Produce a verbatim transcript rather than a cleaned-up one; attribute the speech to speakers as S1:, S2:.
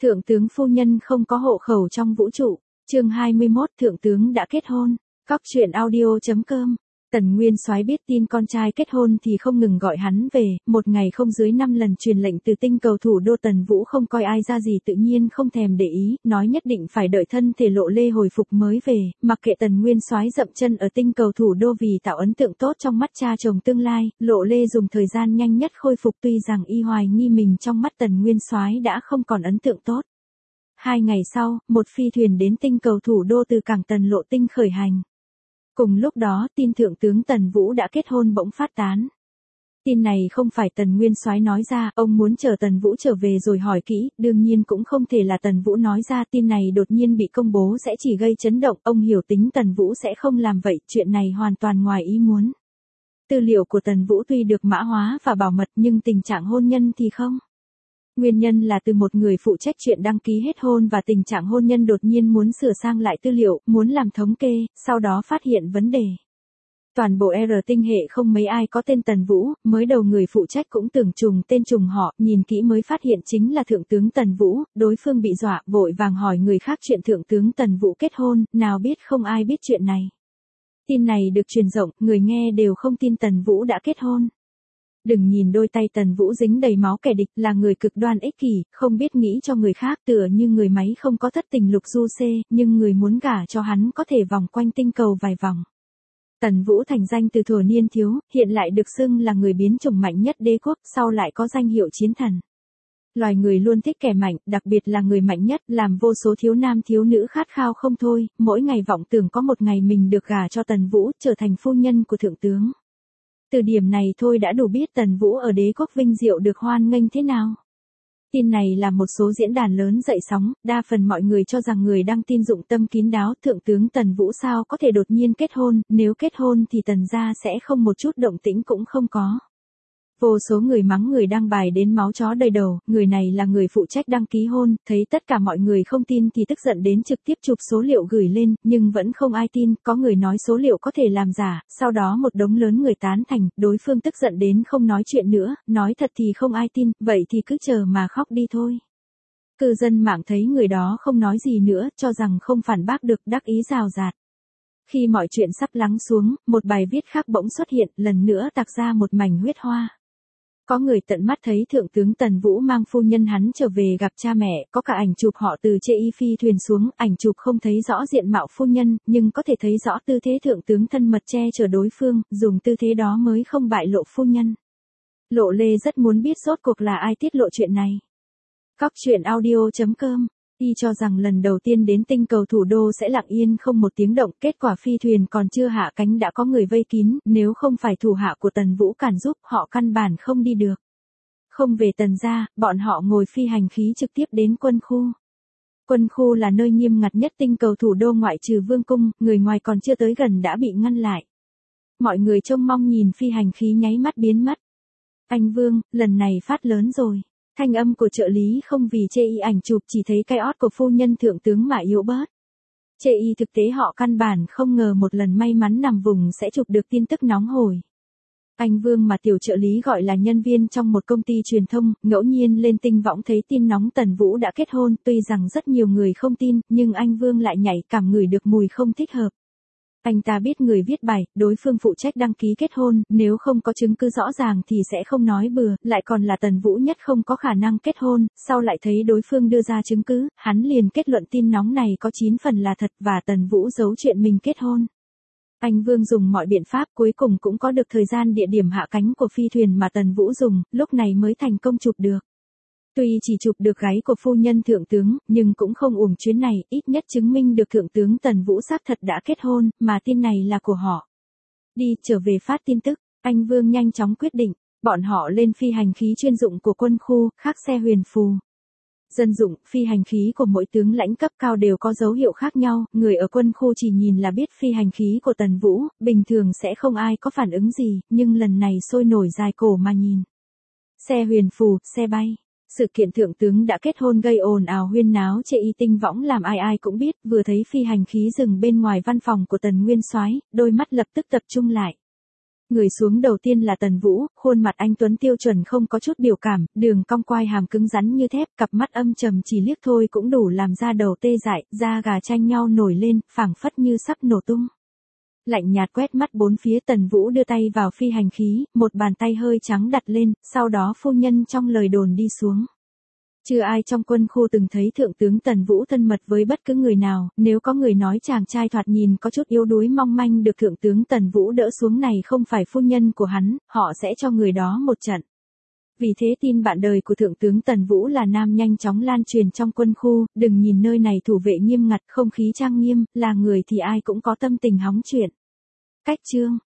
S1: Thượng tướng phu nhân không có hộ khẩu trong vũ trụ. Chương hai mươi mốt, thượng tướng đã kết hôn. Cóc truyện audio chấm com. Tần Nguyên Soái biết tin con trai kết hôn thì không ngừng gọi hắn về, một ngày không dưới năm lần truyền lệnh từ tinh cầu thủ đô. Tần Vũ không coi ai ra gì, tự nhiên không thèm để ý, nói nhất định phải đợi thân thể Lộ Lê hồi phục mới về, mặc kệ Tần Nguyên Soái dậm chân ở tinh cầu thủ đô vì tạo ấn tượng tốt trong mắt cha chồng tương lai. Lộ Lê dùng thời gian nhanh nhất khôi phục, tuy rằng y hoài nghi mình trong mắt Tần Nguyên Soái đã không còn ấn tượng tốt. Hai ngày sau, một phi thuyền đến tinh cầu thủ đô từ cảng Tần Lộ Tinh khởi hành. Cùng lúc đó, tin thượng tướng Tần Vũ đã kết hôn bỗng phát tán. Tin này không phải Tần Nguyên Soái nói ra, ông muốn chờ Tần Vũ trở về rồi hỏi kỹ, đương nhiên cũng không thể là Tần Vũ nói ra. Tin này đột nhiên bị công bố sẽ chỉ gây chấn động, ông hiểu tính Tần Vũ sẽ không làm vậy, chuyện này hoàn toàn ngoài ý muốn. Tư liệu của Tần Vũ tuy được mã hóa và bảo mật nhưng tình trạng hôn nhân thì không. Nguyên nhân là từ một người phụ trách chuyện đăng ký hết hôn và tình trạng hôn nhân đột nhiên muốn sửa sang lại tư liệu, muốn làm thống kê, sau đó phát hiện vấn đề. Toàn bộ R tinh hệ không mấy ai có tên Tần Vũ, mới đầu người phụ trách cũng tưởng trùng tên trùng họ, nhìn kỹ mới phát hiện chính là thượng tướng Tần Vũ, đối phương bị dọa, vội vàng hỏi người khác chuyện thượng tướng Tần Vũ kết hôn, nào biết không ai biết chuyện này. Tin này được truyền rộng, người nghe đều không tin Tần Vũ đã kết hôn. Đừng nhìn đôi tay Tần Vũ dính đầy máu kẻ địch, là người cực đoan ích kỷ, không biết nghĩ cho người khác, tựa như người máy không có thất tình lục du xê, nhưng người muốn gả cho hắn có thể vòng quanh tinh cầu vài vòng. Tần Vũ thành danh từ thuở niên thiếu, hiện lại được xưng là người biến chủng mạnh nhất đế quốc, sau lại có danh hiệu chiến thần. Loài người luôn thích kẻ mạnh, đặc biệt là người mạnh nhất, làm vô số thiếu nam thiếu nữ khát khao không thôi, mỗi ngày vọng tưởng có một ngày mình được gả cho Tần Vũ, trở thành phu nhân của thượng tướng. Từ điểm này thôi đã đủ biết Tần Vũ ở đế quốc vinh diệu được hoan nghênh thế nào. Tin này là một số diễn đàn lớn dậy sóng, đa phần mọi người cho rằng người đăng tin dụng tâm kín đáo, thượng tướng Tần Vũ sao có thể đột nhiên kết hôn, nếu kết hôn thì Tần gia sẽ không một chút động tĩnh cũng không có. Vô số người mắng người đăng bài đến máu chó đầy đầu, người này là người phụ trách đăng ký hôn, thấy tất cả mọi người không tin thì tức giận đến trực tiếp chụp số liệu gửi lên, nhưng vẫn không ai tin, có người nói số liệu có thể làm giả, sau đó một đống lớn người tán thành, đối phương tức giận đến không nói chuyện nữa, nói thật thì không ai tin, vậy thì cứ chờ mà khóc đi thôi. Cư dân mạng thấy người đó không nói gì nữa, cho rằng không phản bác được, đắc ý rào rạt. Khi mọi chuyện sắp lắng xuống, một bài viết khác bỗng xuất hiện, lần nữa tạc ra một mảnh huyết hoa. Có người tận mắt thấy thượng tướng Tần Vũ mang phu nhân hắn trở về gặp cha mẹ, có cả ảnh chụp họ từ chê y phi thuyền xuống, ảnh chụp không thấy rõ diện mạo phu nhân, nhưng có thể thấy rõ tư thế thượng tướng thân mật che chở đối phương, dùng tư thế đó mới không bại lộ phu nhân. Lộ Lê rất muốn biết rốt cuộc là ai tiết lộ chuyện này. Cóc truyện audio chấm com. Y cho rằng lần đầu tiên đến tinh cầu thủ đô sẽ lặng yên không một tiếng động, kết quả phi thuyền còn chưa hạ cánh đã có người vây kín, nếu không phải thủ hạ của Tần Vũ cản giúp, họ căn bản không đi được. Không về Tần gia, bọn họ ngồi phi hành khí trực tiếp đến quân khu. Quân khu là nơi nghiêm ngặt nhất tinh cầu thủ đô ngoại trừ vương cung, người ngoài còn chưa tới gần đã bị ngăn lại. Mọi người trông mong nhìn phi hành khí nháy mắt biến mất. Anh Vương, lần này phát lớn rồi. Thanh âm của trợ lý không vì chê y ảnh chụp chỉ thấy cái ót của phu nhân thượng tướng mà yếu bớt. Chê y thực tế họ căn bản không ngờ một lần may mắn nằm vùng sẽ chụp được tin tức nóng hổi. Anh Vương mà tiểu trợ lý gọi là nhân viên trong một công ty truyền thông, ngẫu nhiên lên tinh võng thấy tin nóng Tần Vũ đã kết hôn, tuy rằng rất nhiều người không tin, nhưng anh Vương lại nhạy cảm ngửi được mùi không thích hợp. Anh ta biết người viết bài, đối phương phụ trách đăng ký kết hôn, nếu không có chứng cứ rõ ràng thì sẽ không nói bừa, lại còn là Tần Vũ nhất không có khả năng kết hôn, sau lại thấy đối phương đưa ra chứng cứ, hắn liền kết luận tin nóng này có chín phần là thật và Tần Vũ giấu chuyện mình kết hôn. Anh Vương dùng mọi biện pháp cuối cùng cũng có được thời gian địa điểm hạ cánh của phi thuyền mà Tần Vũ dùng, lúc này mới thành công chụp được. Tuy chỉ chụp được gáy của phu nhân thượng tướng, nhưng cũng không uổng chuyến này, ít nhất chứng minh được thượng tướng Tần Vũ xác thật đã kết hôn, mà tin này là của họ. Đi, trở về phát tin tức, anh Vương nhanh chóng quyết định, bọn họ lên phi hành khí chuyên dụng của quân khu, khác xe huyền phù. Dân dụng, phi hành khí của mỗi tướng lãnh cấp cao đều có dấu hiệu khác nhau, người ở quân khu chỉ nhìn là biết phi hành khí của Tần Vũ, bình thường sẽ không ai có phản ứng gì, nhưng lần này sôi nổi dài cổ mà nhìn. Xe huyền phù, xe bay. Sự kiện thượng tướng đã kết hôn gây ồn ào huyên náo chê y tinh võng làm ai ai cũng biết, vừa thấy phi hành khí dừng bên ngoài văn phòng của Tần Nguyên Soái, đôi mắt lập tức tập trung lại. Người xuống đầu tiên là Tần Vũ, khuôn mặt anh tuấn tiêu chuẩn không có chút biểu cảm, đường cong quai hàm cứng rắn như thép, cặp mắt âm trầm chỉ liếc thôi cũng đủ làm da đầu tê dại, da gà tranh nhau nổi lên, phảng phất như sắp nổ tung. Lạnh nhạt quét mắt bốn phía, Tần Vũ đưa tay vào phi hành khí, một bàn tay hơi trắng đặt lên, sau đó phu nhân trong lời đồn đi xuống. Chưa ai trong quân khu từng thấy thượng tướng Tần Vũ thân mật với bất cứ người nào, nếu có người nói chàng trai thoạt nhìn có chút yếu đuối mong manh được thượng tướng Tần Vũ đỡ xuống này không phải phu nhân của hắn, họ sẽ cho người đó một trận. Vì thế tin bạn đời của thượng tướng Tần Vũ là nam nhanh chóng lan truyền trong quân khu, đừng nhìn nơi này thủ vệ nghiêm ngặt, không khí trang nghiêm, là người thì ai cũng có tâm tình hóng chuyện. Cách chương